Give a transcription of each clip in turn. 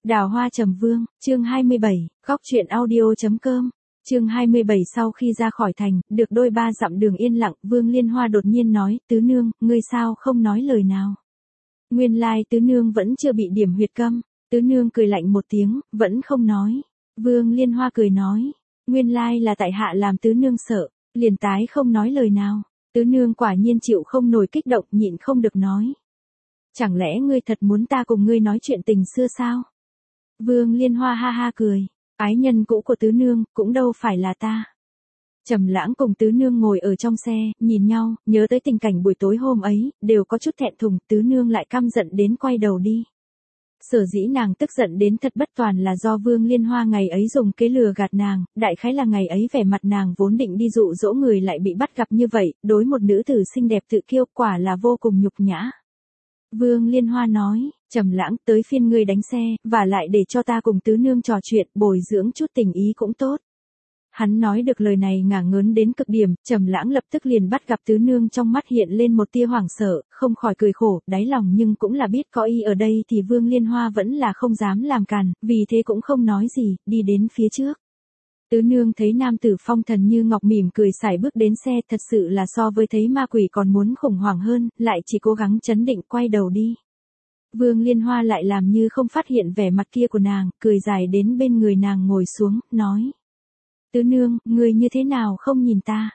Đào Hoa Trầm Vương, chương 27, góc truyện audio.com. Chương 27 sau khi ra khỏi thành, được đôi ba dặm đường yên lặng, Vương Liên Hoa đột nhiên nói, tứ nương, ngươi sao không nói lời nào. Nguyên lai tứ nương vẫn chưa bị điểm huyệt câm, tứ nương cười lạnh một tiếng, vẫn không nói. Vương Liên Hoa cười nói, nguyên lai là tại hạ làm tứ nương sợ, liền tái không nói lời nào. Tứ nương quả nhiên chịu không nổi kích động, nhịn không được nói. Chẳng lẽ ngươi thật muốn ta cùng ngươi nói chuyện tình xưa sao? Vương Liên Hoa ha ha cười, ái nhân cũ của tứ nương, cũng đâu phải là ta. Trầm Lãng cùng tứ nương ngồi ở trong xe, nhìn nhau, nhớ tới tình cảnh buổi tối hôm ấy, đều có chút thẹn thùng, tứ nương lại căm giận đến quay đầu đi. Sở dĩ nàng tức giận đến thật bất toàn là do Vương Liên Hoa ngày ấy dùng kế lừa gạt nàng, đại khái là ngày ấy vẻ mặt nàng vốn định đi dụ dỗ người lại bị bắt gặp như vậy, đối một nữ tử xinh đẹp tự kiêu quả là vô cùng nhục nhã. Vương Liên Hoa nói, Trầm Lãng, tới phiên ngươi đánh xe, và lại để cho ta cùng tứ nương trò chuyện, bồi dưỡng chút tình ý cũng tốt. Hắn nói được lời này ngả ngớn đến cực điểm, Trầm Lãng lập tức liền bắt gặp tứ nương trong mắt hiện lên một tia hoảng sợ, không khỏi cười khổ, đáy lòng nhưng cũng là biết có y ở đây thì Vương Liên Hoa vẫn là không dám làm càn, vì thế cũng không nói gì, đi đến phía trước. Tứ nương thấy nam tử phong thần như ngọc mỉm cười sải bước đến xe, thật sự là so với thấy ma quỷ còn muốn khủng hoảng hơn, lại chỉ cố gắng trấn định quay đầu đi. Vương Liên Hoa lại làm như không phát hiện vẻ mặt kia của nàng, cười dài đến bên người nàng ngồi xuống, nói. Tứ nương, ngươi như thế nào không nhìn ta?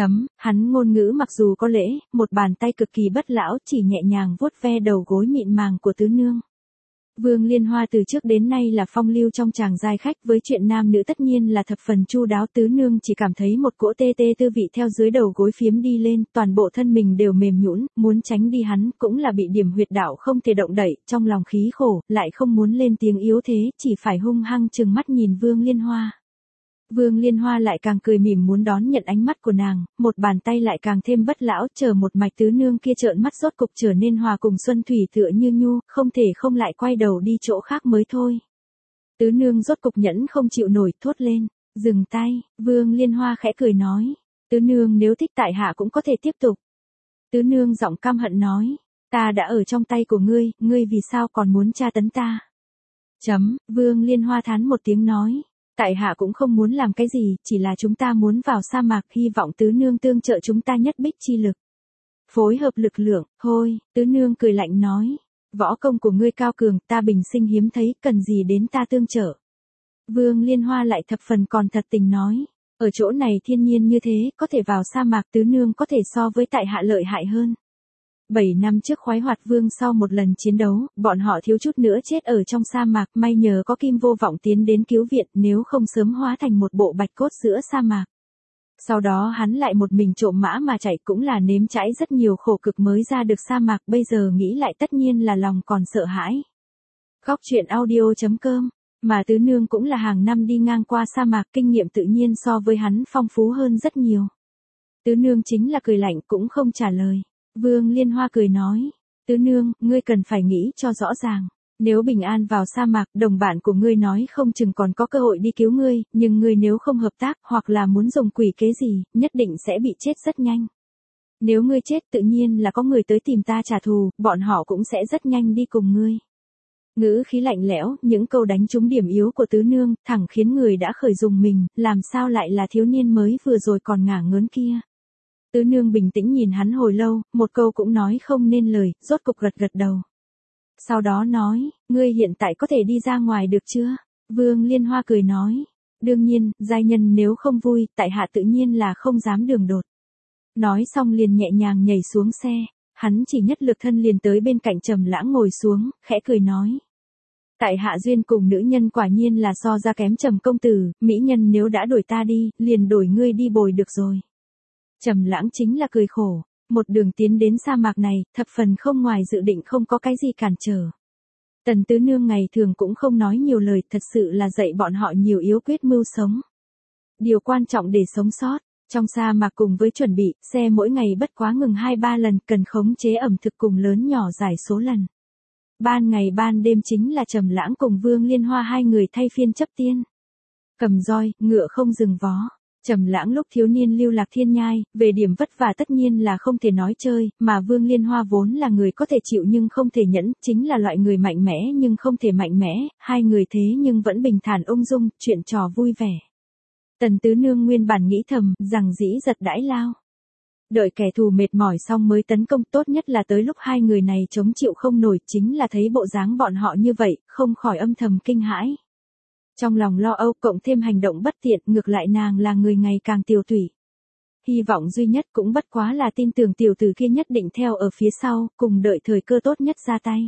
Hắn ngôn ngữ mặc dù có lễ, một bàn tay cực kỳ bất lão chỉ nhẹ nhàng vuốt ve đầu gối mịn màng của tứ nương. Vương Liên Hoa từ trước đến nay là phong lưu trong chàng giai khách, với chuyện nam nữ tất nhiên là thập phần chu đáo, tứ nương chỉ cảm thấy một cỗ tê tê tư vị theo dưới đầu gối phiếm đi lên, toàn bộ thân mình đều mềm nhũn, muốn tránh đi hắn cũng là bị điểm huyệt đạo không thể động đậy, trong lòng khí khổ, lại không muốn lên tiếng yếu thế, chỉ phải hung hăng trừng mắt nhìn Vương Liên Hoa. Vương Liên Hoa lại càng cười mỉm muốn đón nhận ánh mắt của nàng, một bàn tay lại càng thêm bất lão, chờ một mạch tứ nương kia trợn mắt rốt cục trở nên hòa cùng xuân thủy tựa như nhu, không thể không lại quay đầu đi chỗ khác mới thôi. Tứ nương rốt cục nhẫn không chịu nổi, thốt lên, dừng tay. Vương Liên Hoa khẽ cười nói, tứ nương nếu thích tại hạ cũng có thể tiếp tục. Tứ nương giọng căm hận nói, ta đã ở trong tay của ngươi, ngươi vì sao còn muốn tra tấn ta? Vương Liên Hoa thán một tiếng nói. Tại hạ cũng không muốn làm cái gì, chỉ là chúng ta muốn vào sa mạc, hy vọng tứ nương tương trợ chúng ta nhất bích chi lực. Phối hợp lực lượng, thôi, tứ nương cười lạnh nói. Võ công của ngươi cao cường, ta bình sinh hiếm thấy, cần gì đến ta tương trợ. Vương Liên Hoa lại thập phần còn thật tình nói. Ở chỗ này thiên nhiên như thế, có thể vào sa mạc, tứ nương có thể so với tại hạ lợi hại hơn. 7 năm trước khoái hoạt vương sau một lần chiến đấu, bọn họ thiếu chút nữa chết ở trong sa mạc, may nhờ có Kim Vô Vọng tiến đến cứu viện, nếu không sớm hóa thành một bộ bạch cốt giữa sa mạc. Sau đó hắn lại một mình trộm mã mà chạy, cũng là nếm trải rất nhiều khổ cực mới ra được sa mạc, bây giờ nghĩ lại tất nhiên là lòng còn sợ hãi. Góc truyện audio.com, mà tứ nương cũng là hàng năm đi ngang qua sa mạc, kinh nghiệm tự nhiên so với hắn phong phú hơn rất nhiều. Tứ nương chính là cười lạnh cũng không trả lời. Vương Liên Hoa cười nói, tứ nương, ngươi cần phải nghĩ cho rõ ràng, nếu bình an vào sa mạc, đồng bạn của ngươi nói không chừng còn có cơ hội đi cứu ngươi, nhưng ngươi nếu không hợp tác, hoặc là muốn dùng quỷ kế gì, nhất định sẽ bị chết rất nhanh. Nếu ngươi chết tự nhiên là có người tới tìm ta trả thù, bọn họ cũng sẽ rất nhanh đi cùng ngươi. Ngữ khí lạnh lẽo, những câu đánh trúng điểm yếu của tứ nương, thẳng khiến người đã khởi rùng mình, làm sao lại là thiếu niên mới vừa rồi còn ngả ngớn kia. Tứ nương bình tĩnh nhìn hắn hồi lâu, một câu cũng nói không nên lời, rốt cục gật gật đầu. Sau đó nói, ngươi hiện tại có thể đi ra ngoài được chưa? Vương Liên Hoa cười nói, đương nhiên, giai nhân nếu không vui, tại hạ tự nhiên là không dám đường đột. Nói xong liền nhẹ nhàng nhảy xuống xe, hắn chỉ nhất lực thân liền tới bên cạnh Trầm Lãng ngồi xuống, khẽ cười nói. Tại hạ duyên cùng nữ nhân quả nhiên là so ra kém Trầm công tử, mỹ nhân nếu đã đổi ta đi, liền đổi ngươi đi bồi được rồi. Trầm Lãng chính là cười khổ, một đường tiến đến sa mạc này, thập phần không ngoài dự định không có cái gì cản trở. Tần tứ nương ngày thường cũng không nói nhiều lời, thật sự là dạy bọn họ nhiều yếu quyết mưu sống. Điều quan trọng để sống sót, trong sa mạc cùng với chuẩn bị, xe mỗi ngày bất quá ngừng 2-3 lần, cần khống chế ẩm thực cùng lớn nhỏ giải số lần. Ban ngày ban đêm chính là Trầm Lãng cùng Vương Liên Hoa hai người thay phiên chấp tiên. Cầm roi, ngựa không dừng vó. Trầm Lãng lúc thiếu niên lưu lạc thiên nhai, về điểm vất vả tất nhiên là không thể nói chơi, mà Vương Liên Hoa vốn là người có thể chịu nhưng không thể nhẫn, chính là loại người mạnh mẽ nhưng không thể mạnh mẽ, hai người thế nhưng vẫn bình thản ung dung, chuyện trò vui vẻ. Tần Tứ Nương nguyên bản nghĩ thầm, rằng dĩ giật đãi lao. Đợi kẻ thù mệt mỏi xong mới tấn công, tốt nhất là tới lúc hai người này chống chịu không nổi, chính là thấy bộ dáng bọn họ như vậy, không khỏi âm thầm kinh hãi. Trong lòng lo âu cộng thêm hành động bất tiện, ngược lại nàng là người ngày càng tiều tụy. Hy vọng duy nhất cũng bất quá là tin tưởng tiểu tử kia nhất định theo ở phía sau, cùng đợi thời cơ tốt nhất ra tay.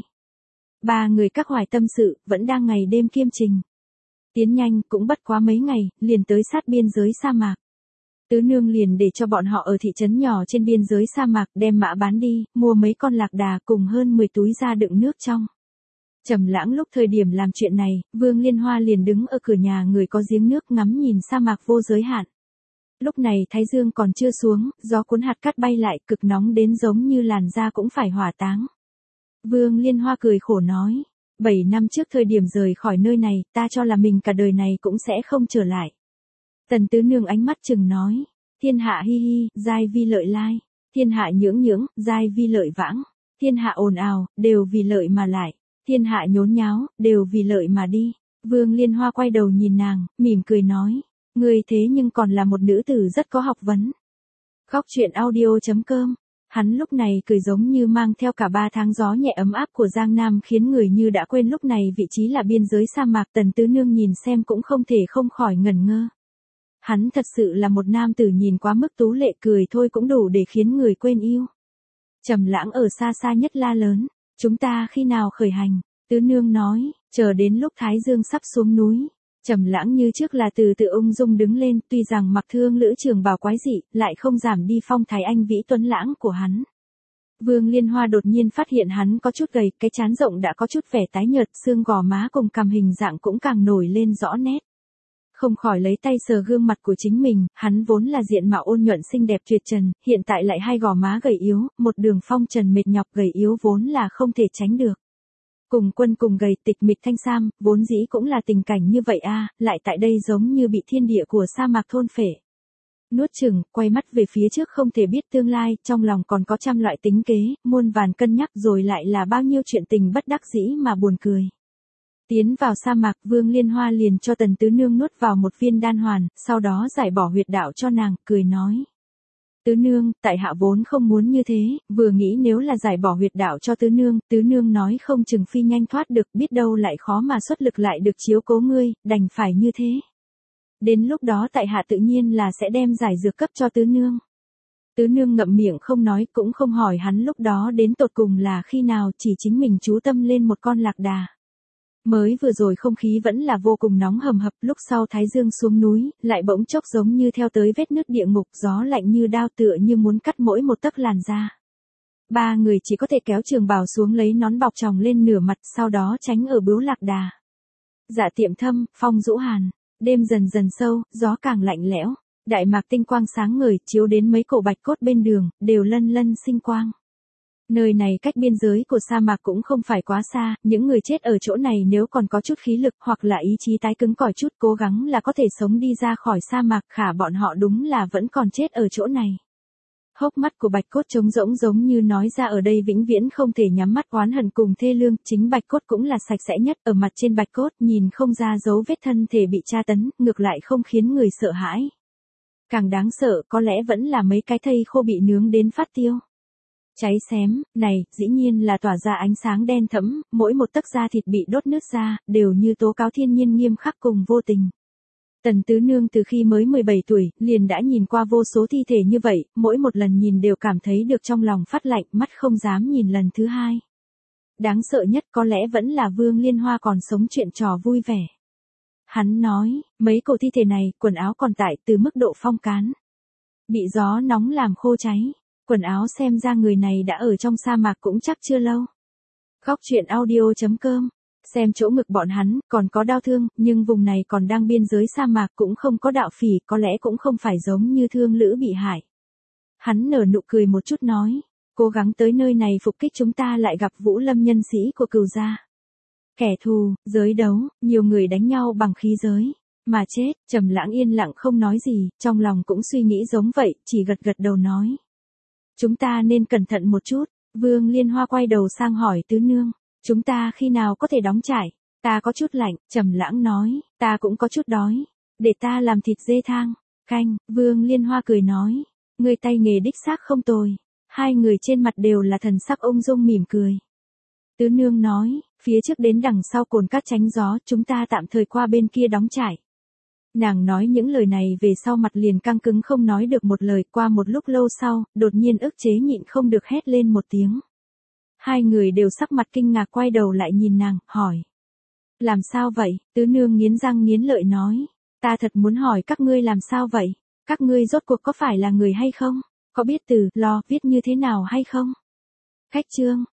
Ba người các hoài tâm sự, vẫn đang ngày đêm kiêm trình. Tiến nhanh cũng bất quá mấy ngày, liền tới sát biên giới sa mạc. Tứ Nương liền để cho bọn họ ở thị trấn nhỏ trên biên giới sa mạc đem mã bán đi, mua mấy con lạc đà cùng hơn 10 túi da đựng nước trong. Trầm Lãng lúc thời điểm làm chuyện này, Vương Liên Hoa liền đứng ở cửa nhà người có giếng nước ngắm nhìn sa mạc vô giới hạn. Lúc này thái dương còn chưa xuống, gió cuốn hạt cát bay lại, cực nóng đến giống như làn da cũng phải hỏa táng. Vương Liên Hoa cười khổ nói, 7 năm trước thời điểm rời khỏi nơi này, ta cho là mình cả đời này cũng sẽ không trở lại. Tần Tứ Nương ánh mắt chừng nói, thiên hạ hi hi, giai vi lợi lai, thiên hạ nhưỡng nhưỡng, giai vi lợi vãng, thiên hạ ồn ào, đều vì lợi mà lại, thiên hạ nhốn nháo, đều vì lợi mà đi. Vương Liên Hoa quay đầu nhìn nàng, mỉm cười nói, ngươi thế nhưng còn là một nữ tử rất có học vấn. Khóc chuyện audio.com. Hắn lúc này cười giống như mang theo cả 3 tháng gió nhẹ ấm áp của Giang Nam, khiến người như đã quên lúc này vị trí là biên giới sa mạc. Tần Tứ Nương nhìn xem cũng không thể không khỏi ngẩn ngơ. Hắn thật sự là một nam tử nhìn quá mức tú lệ, cười thôi cũng đủ để khiến người quên yêu. Trầm Lãng ở xa xa nhất la lớn, chúng ta khi nào khởi hành? Tứ Nương nói, chờ đến lúc Thái Dương sắp xuống núi. Trầm Lãng như trước là từ từ ung dung đứng lên, tuy rằng mặc thương lữ trường bào quái dị, lại không giảm đi phong thái anh vĩ tuấn lãng của hắn. Vương Liên Hoa đột nhiên phát hiện hắn có chút gầy, cái trán rộng đã có chút vẻ tái nhợt, xương gò má cùng cằm hình dạng cũng càng nổi lên rõ nét. Không khỏi lấy tay sờ gương mặt của chính mình, hắn vốn là diện mạo ôn nhuận xinh đẹp tuyệt trần, hiện tại lại hai gò má gầy yếu, một đường phong trần mệt nhọc, gầy yếu vốn là không thể tránh được. Cùng quân cùng gầy, tịch mịch thanh sam, vốn dĩ cũng là tình cảnh như vậy a, lại tại đây giống như bị thiên địa của sa mạc thôn phệ. Nuốt chừng, quay mắt về phía trước không thể biết tương lai, trong lòng còn có trăm loại tính kế, muôn vàn cân nhắc, rồi lại là bao nhiêu chuyện tình bất đắc dĩ mà buồn cười. Tiến vào sa mạc, Vương Liên Hoa liền cho Tần Tứ Nương nuốt vào một viên đan hoàn, sau đó giải bỏ huyệt đạo cho nàng, cười nói. Tứ Nương, tại hạ vốn không muốn như thế, vừa nghĩ nếu là giải bỏ huyệt đạo cho Tứ Nương nói không chừng phi nhanh thoát được, biết đâu lại khó mà xuất lực lại được chiếu cố ngươi, đành phải như thế. Đến lúc đó tại hạ tự nhiên là sẽ đem giải dược cấp cho Tứ Nương. Tứ Nương ngậm miệng không nói, cũng không hỏi hắn lúc đó đến tột cùng là khi nào, chỉ chính mình chú tâm lên một con lạc đà. Mới vừa rồi không khí vẫn là vô cùng nóng hầm hập, lúc sau Thái Dương xuống núi, lại bỗng chốc giống như theo tới vết nứt địa ngục, gió lạnh như đao tựa như muốn cắt mỗi một tấc làn da. Ba người chỉ có thể kéo trường bào xuống lấy nón bọc tròng lên nửa mặt, sau đó tránh ở bướu lạc đà. Dạ tiệm thâm, phong dũ hàn, đêm dần dần sâu, gió càng lạnh lẽo, đại mạc tinh quang sáng ngời chiếu đến mấy cổ bạch cốt bên đường, đều lân lân sinh quang. Nơi này cách biên giới của sa mạc cũng không phải quá xa, những người chết ở chỗ này nếu còn có chút khí lực hoặc là ý chí tái cứng cỏi chút, cố gắng là có thể sống đi ra khỏi sa mạc, khả bọn họ đúng là vẫn còn chết ở chỗ này. Hốc mắt của bạch cốt trống rỗng giống như nói ra ở đây vĩnh viễn không thể nhắm mắt, oán hận cùng thê lương, chính bạch cốt cũng là sạch sẽ nhất, ở mặt trên bạch cốt nhìn không ra dấu vết thân thể bị tra tấn, ngược lại không khiến người sợ hãi. Càng đáng sợ có lẽ vẫn là mấy cái thây khô bị nướng đến phát tiêu. Cháy xém, này, dĩ nhiên là tỏa ra ánh sáng đen thẫm, mỗi một tấc da thịt bị đốt nứt ra, đều như tố cáo thiên nhiên nghiêm khắc cùng vô tình. Tần Tứ Nương từ khi mới 17 tuổi, liền đã nhìn qua vô số thi thể như vậy, mỗi một lần nhìn đều cảm thấy được trong lòng phát lạnh, mắt không dám nhìn lần thứ hai. Đáng sợ nhất có lẽ vẫn là Vương Liên Hoa còn sống chuyện trò vui vẻ. Hắn nói, mấy cổ thi thể này, quần áo còn tại từ mức độ phong cán. Bị gió nóng làm khô cháy. Quần áo xem ra người này đã ở trong sa mạc cũng chắc chưa lâu. Khóc chuyện audio.com. Xem chỗ ngực bọn hắn, còn có đau thương, nhưng vùng này còn đang biên giới sa mạc cũng không có đạo phỉ, có lẽ cũng không phải giống như thương lữ bị hại. Hắn nở nụ cười một chút nói, cố gắng tới nơi này phục kích chúng ta lại gặp Vũ Lâm nhân sĩ của Cừu gia. Kẻ thù, giới đấu, nhiều người đánh nhau bằng khí giới. Mà chết, Trầm Lãng yên lặng không nói gì, trong lòng cũng suy nghĩ giống vậy, chỉ gật gật đầu nói. Chúng ta nên cẩn thận một chút. Vương Liên Hoa quay đầu sang hỏi Tứ Nương. Chúng ta khi nào có thể đóng trại? Ta có chút lạnh, Trầm Lãng nói, ta cũng có chút đói. Để ta làm thịt dê thang, canh, Vương Liên Hoa cười nói. Người tay nghề đích xác không tồi. Hai người trên mặt đều là thần sắc ung dung mỉm cười. Tứ Nương nói, phía trước đến đằng sau cồn cát tránh gió, chúng ta tạm thời qua bên kia đóng trại. Nàng nói những lời này về sau mặt liền căng cứng không nói được một lời, qua một lúc lâu sau, đột nhiên ức chế nhịn không được hét lên một tiếng. Hai người đều sắc mặt kinh ngạc quay đầu lại nhìn nàng, hỏi. Làm sao vậy? Tứ Nương nghiến răng nghiến lợi nói. Ta thật muốn hỏi các ngươi làm sao vậy? Các ngươi rốt cuộc có phải là người hay không? Có biết từ lo viết như thế nào hay không? Khách chương